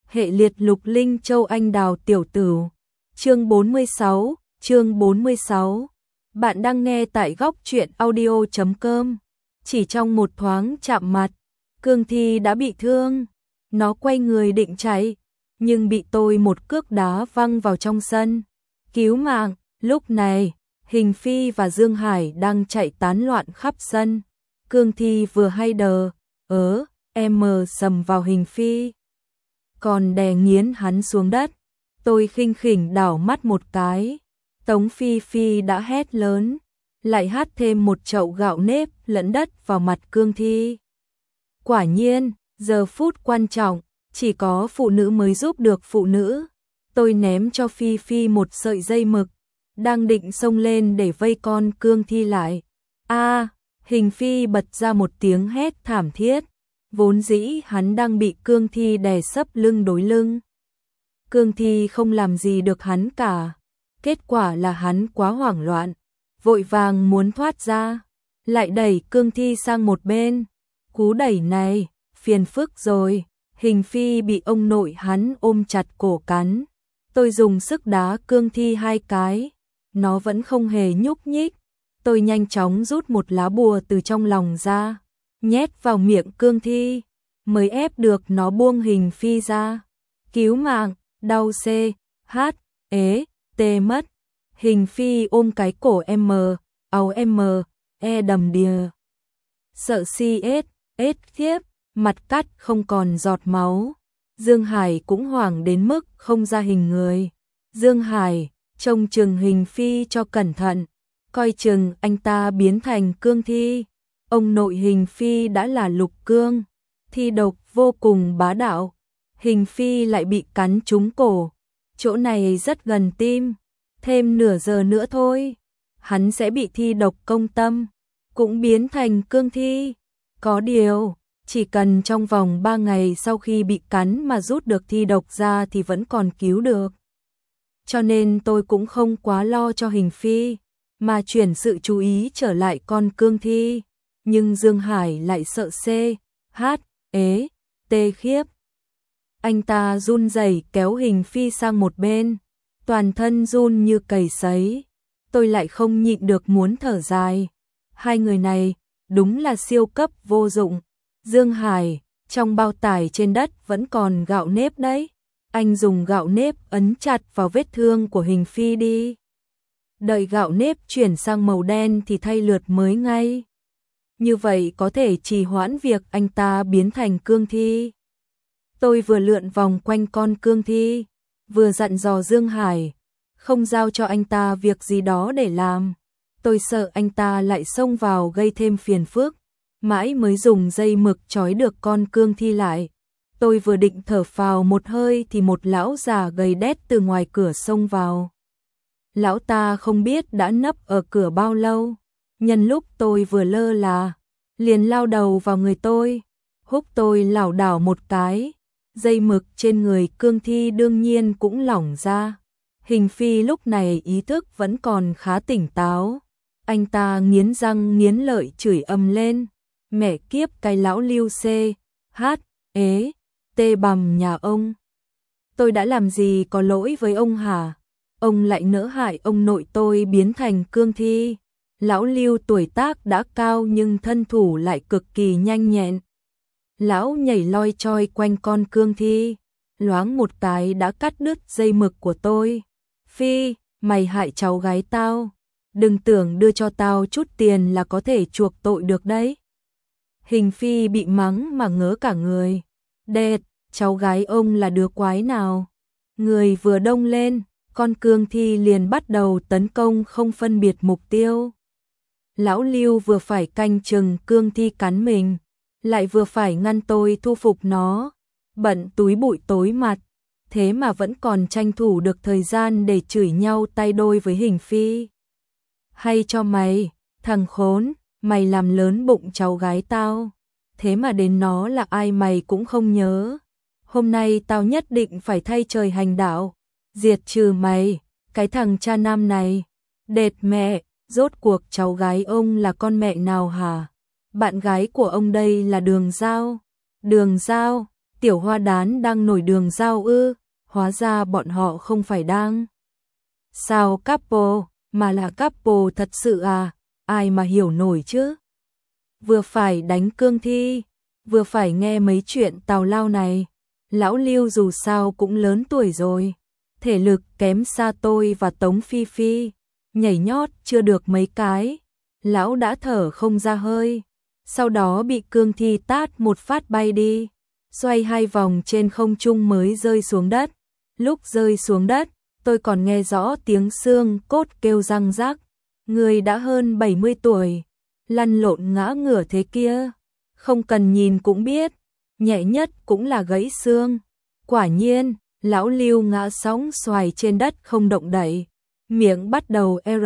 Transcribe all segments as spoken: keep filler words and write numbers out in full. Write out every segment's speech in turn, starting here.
hệ liệt Lục Linh Châu Anh Đào tiểu tử. Chương bốn mươi sáu, chương bốn mươi sáu. Bạn đang nghe tại góc truyện audio chấm com. Chỉ trong một thoáng chạm mặt, Cương Thi đã bị thương. Nó quay người định chạy, nhưng bị tôi một cước đá văng vào trong sân. Cứu mạng, lúc này, Hình Phi và Dương Hải đang chạy tán loạn khắp sân. Cương Thi vừa hay đờ, ớ, em mờ sầm vào Hình Phi, còn đè nghiến hắn xuống đất. Tôi khinh khỉnh đảo mắt một cái, Tống Phi Phi đã hét lớn, lại hắt thêm một chậu gạo nếp lẫn đất vào mặt Cương Thi. Quả nhiên, giờ phút quan trọng, chỉ có phụ nữ mới giúp được phụ nữ. Tôi ném cho Phi Phi một sợi dây mực, đang định xông lên để vây con Cương Thi lại. A, Hình Phi bật ra một tiếng hét thảm thiết. Vốn dĩ hắn đang bị Cương Thi đè sấp lưng đối lưng. Cương Thi không làm gì được hắn cả. Kết quả là hắn quá hoảng loạn, vội vàng muốn thoát ra, lại đẩy Cương Thi sang một bên. Cú đẩy này, phiền phức rồi. Hình Phi bị ông nội hắn ôm chặt cổ cắn. Tôi dùng sức đá Cương Thi hai cái, nó vẫn không hề nhúc nhích. Tôi nhanh chóng rút một lá bùa từ trong lòng ra, nhét vào miệng Cương Thi, mới ép được nó buông Hình Phi ra. Cứu mạng, đau c, h, ế, t mất. Hình Phi ôm cái cổ M, áo M, e đầm đìa. Sợ si ết, ết thiếp, mặt cắt không còn giọt máu. Dương Hải cũng hoảng đến mức không ra hình người. Dương Hải, trông chừng Hình Phi cho cẩn thận, coi chừng anh ta biến thành Cương Thi. Ông nội Hình Phi đã là Lục Cương, thi độc vô cùng bá đạo. Hình Phi lại bị cắn trúng cổ, chỗ này rất gần tim. Thêm nửa giờ nữa thôi, hắn sẽ bị thi độc công tâm, cũng biến thành Cương Thi. Có điều, chỉ cần trong vòng ba ngày sau khi bị cắn mà rút được thi độc ra thì vẫn còn cứu được. Cho nên tôi cũng không quá lo cho Hình Phi, mà chuyển sự chú ý trở lại con Cương Thi. Nhưng Dương Hải lại sợ c, h, ế, t khiếp. Anh ta run rẩy kéo Hình Phi sang một bên, toàn thân run như cầy sấy. Tôi lại không nhịn được muốn thở dài. Hai người này đúng là siêu cấp vô dụng. Dương Hải, trong bao tải trên đất vẫn còn gạo nếp đấy. Anh dùng gạo nếp ấn chặt vào vết thương của Hình Phi đi. Đợi gạo nếp chuyển sang màu đen thì thay lượt mới ngay. Như vậy có thể trì hoãn việc anh ta biến thành Cương Thi. Tôi vừa lượn vòng quanh con Cương Thi, vừa dặn dò Dương Hải, không giao cho anh ta việc gì đó để làm. Tôi sợ anh ta lại xông vào gây thêm phiền phức, mãi mới dùng dây mực trói được con Cương Thi lại. Tôi vừa định thở phào một hơi thì một lão già gầy đét từ ngoài cửa xông vào. Lão ta không biết đã nấp ở cửa bao lâu, nhân lúc tôi vừa lơ là, liền lao đầu vào người tôi, húc tôi lảo đảo một cái. Dây mực trên người Cương Thi đương nhiên cũng lỏng ra. Hình Phi lúc này ý thức vẫn còn khá tỉnh táo. Anh ta nghiến răng nghiến lợi chửi ầm lên. Mẹ kiếp cái lão Lưu c, h, ế, t bằm nhà ông. Tôi đã làm gì có lỗi với ông hả? Ông lại nỡ hại ông nội tôi biến thành Cương Thi. Lão Lưu tuổi tác đã cao nhưng thân thủ lại cực kỳ nhanh nhẹn. Lão nhảy loi choi quanh con Cương Thi, loáng một cái đã cắt đứt dây mực của tôi. Phi, mày hại cháu gái tao, đừng tưởng đưa cho tao chút tiền là có thể chuộc tội được đấy. Hình Phi bị mắng mà ngớ cả người. Đệt, cháu gái ông là đứa quái nào? Người vừa đông lên, con Cương Thi liền bắt đầu tấn công không phân biệt mục tiêu. Lão Lưu vừa phải canh chừng Cương Thi cắn mình, lại vừa phải ngăn tôi thu phục nó, bận túi bụi tối mặt, thế mà vẫn còn tranh thủ được thời gian để chửi nhau tay đôi với Hình Phi. Hay cho mày, thằng khốn, mày làm lớn bụng cháu gái tao, thế mà đến nó là ai mày cũng không nhớ. Hôm nay tao nhất định phải thay trời hành đạo, diệt trừ mày, cái thằng cha nam này. Đệt mẹ, rốt cuộc cháu gái ông là con mẹ nào hả? Bạn gái của ông đây là Đường Giao. Đường Giao, Tiểu Hoa Đán đang nổi đường giao ư, hóa ra bọn họ không phải đang sao couple, mà là couple thật sự à, ai mà hiểu nổi chứ. Vừa phải đánh cương thi, vừa phải nghe mấy chuyện tào lao này. Lão Lưu dù sao cũng lớn tuổi rồi, thể lực kém xa tôi và Tống Phi Phi, nhảy nhót chưa được mấy cái, lão đã thở không ra hơi, sau đó bị cương thi tát một phát bay đi, xoay hai vòng trên không trung mới rơi xuống đất. Lúc rơi xuống đất, tôi còn nghe rõ tiếng xương cốt kêu răng rắc, người đã hơn bảy mươi tuổi, lăn lộn ngã ngửa thế kia, không cần nhìn cũng biết, nhẹ nhất cũng là gãy xương. Quả nhiên, lão Lưu ngã sóng xoài trên đất không động đậy, miệng bắt đầu R,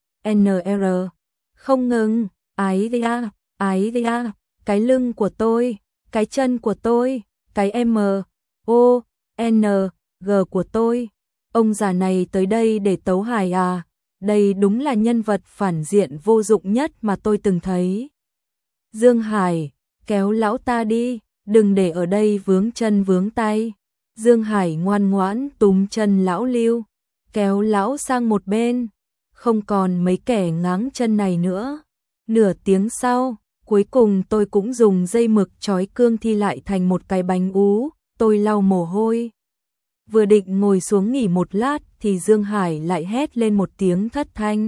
N R, không ngừng, ái da, ái da, cái lưng của tôi, cái chân của tôi, cái M, O, N, G của tôi. Ông già này tới đây để tấu hài à, đây đúng là nhân vật phản diện vô dụng nhất mà tôi từng thấy. Dương Hải, kéo lão ta đi, đừng để ở đây vướng chân vướng tay. Dương Hải ngoan ngoãn túm chân lão Lưu, kéo lão sang một bên, không còn mấy kẻ ngáng chân này nữa. Nửa tiếng sau, cuối cùng tôi cũng dùng dây mực trói cương thi lại thành một cái bánh ú, tôi lau mồ hôi. Vừa định ngồi xuống nghỉ một lát thì Dương Hải lại hét lên một tiếng thất thanh.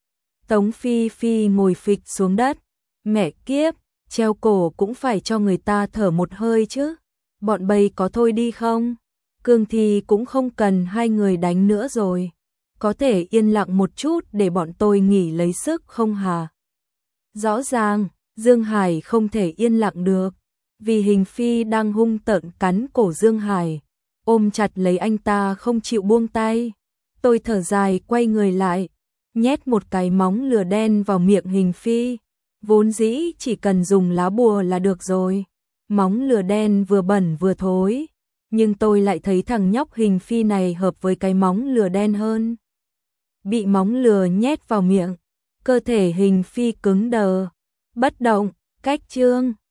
Tống Phi Phi ngồi phịch xuống đất, mẹ kiếp, treo cổ cũng phải cho người ta thở một hơi chứ. Bọn bay có thôi đi không? Cương thi cũng không cần hai người đánh nữa rồi. Có thể yên lặng một chút để bọn tôi nghỉ lấy sức không hả? Rõ ràng, Dương Hải không thể yên lặng được, vì Hình Phi đang hung tợn cắn cổ Dương Hải, ôm chặt lấy anh ta không chịu buông tay. Tôi thở dài quay người lại, nhét một cái móng lửa đen vào miệng Hình Phi. Vốn dĩ chỉ cần dùng lá bùa là được rồi. Móng lửa đen vừa bẩn vừa thối, nhưng tôi lại thấy thằng nhóc Hình Phi này hợp với cái móng lửa đen hơn. Bị móng lửa nhét vào miệng, cơ thể Hình Phi cứng đờ, bất động, cách chương.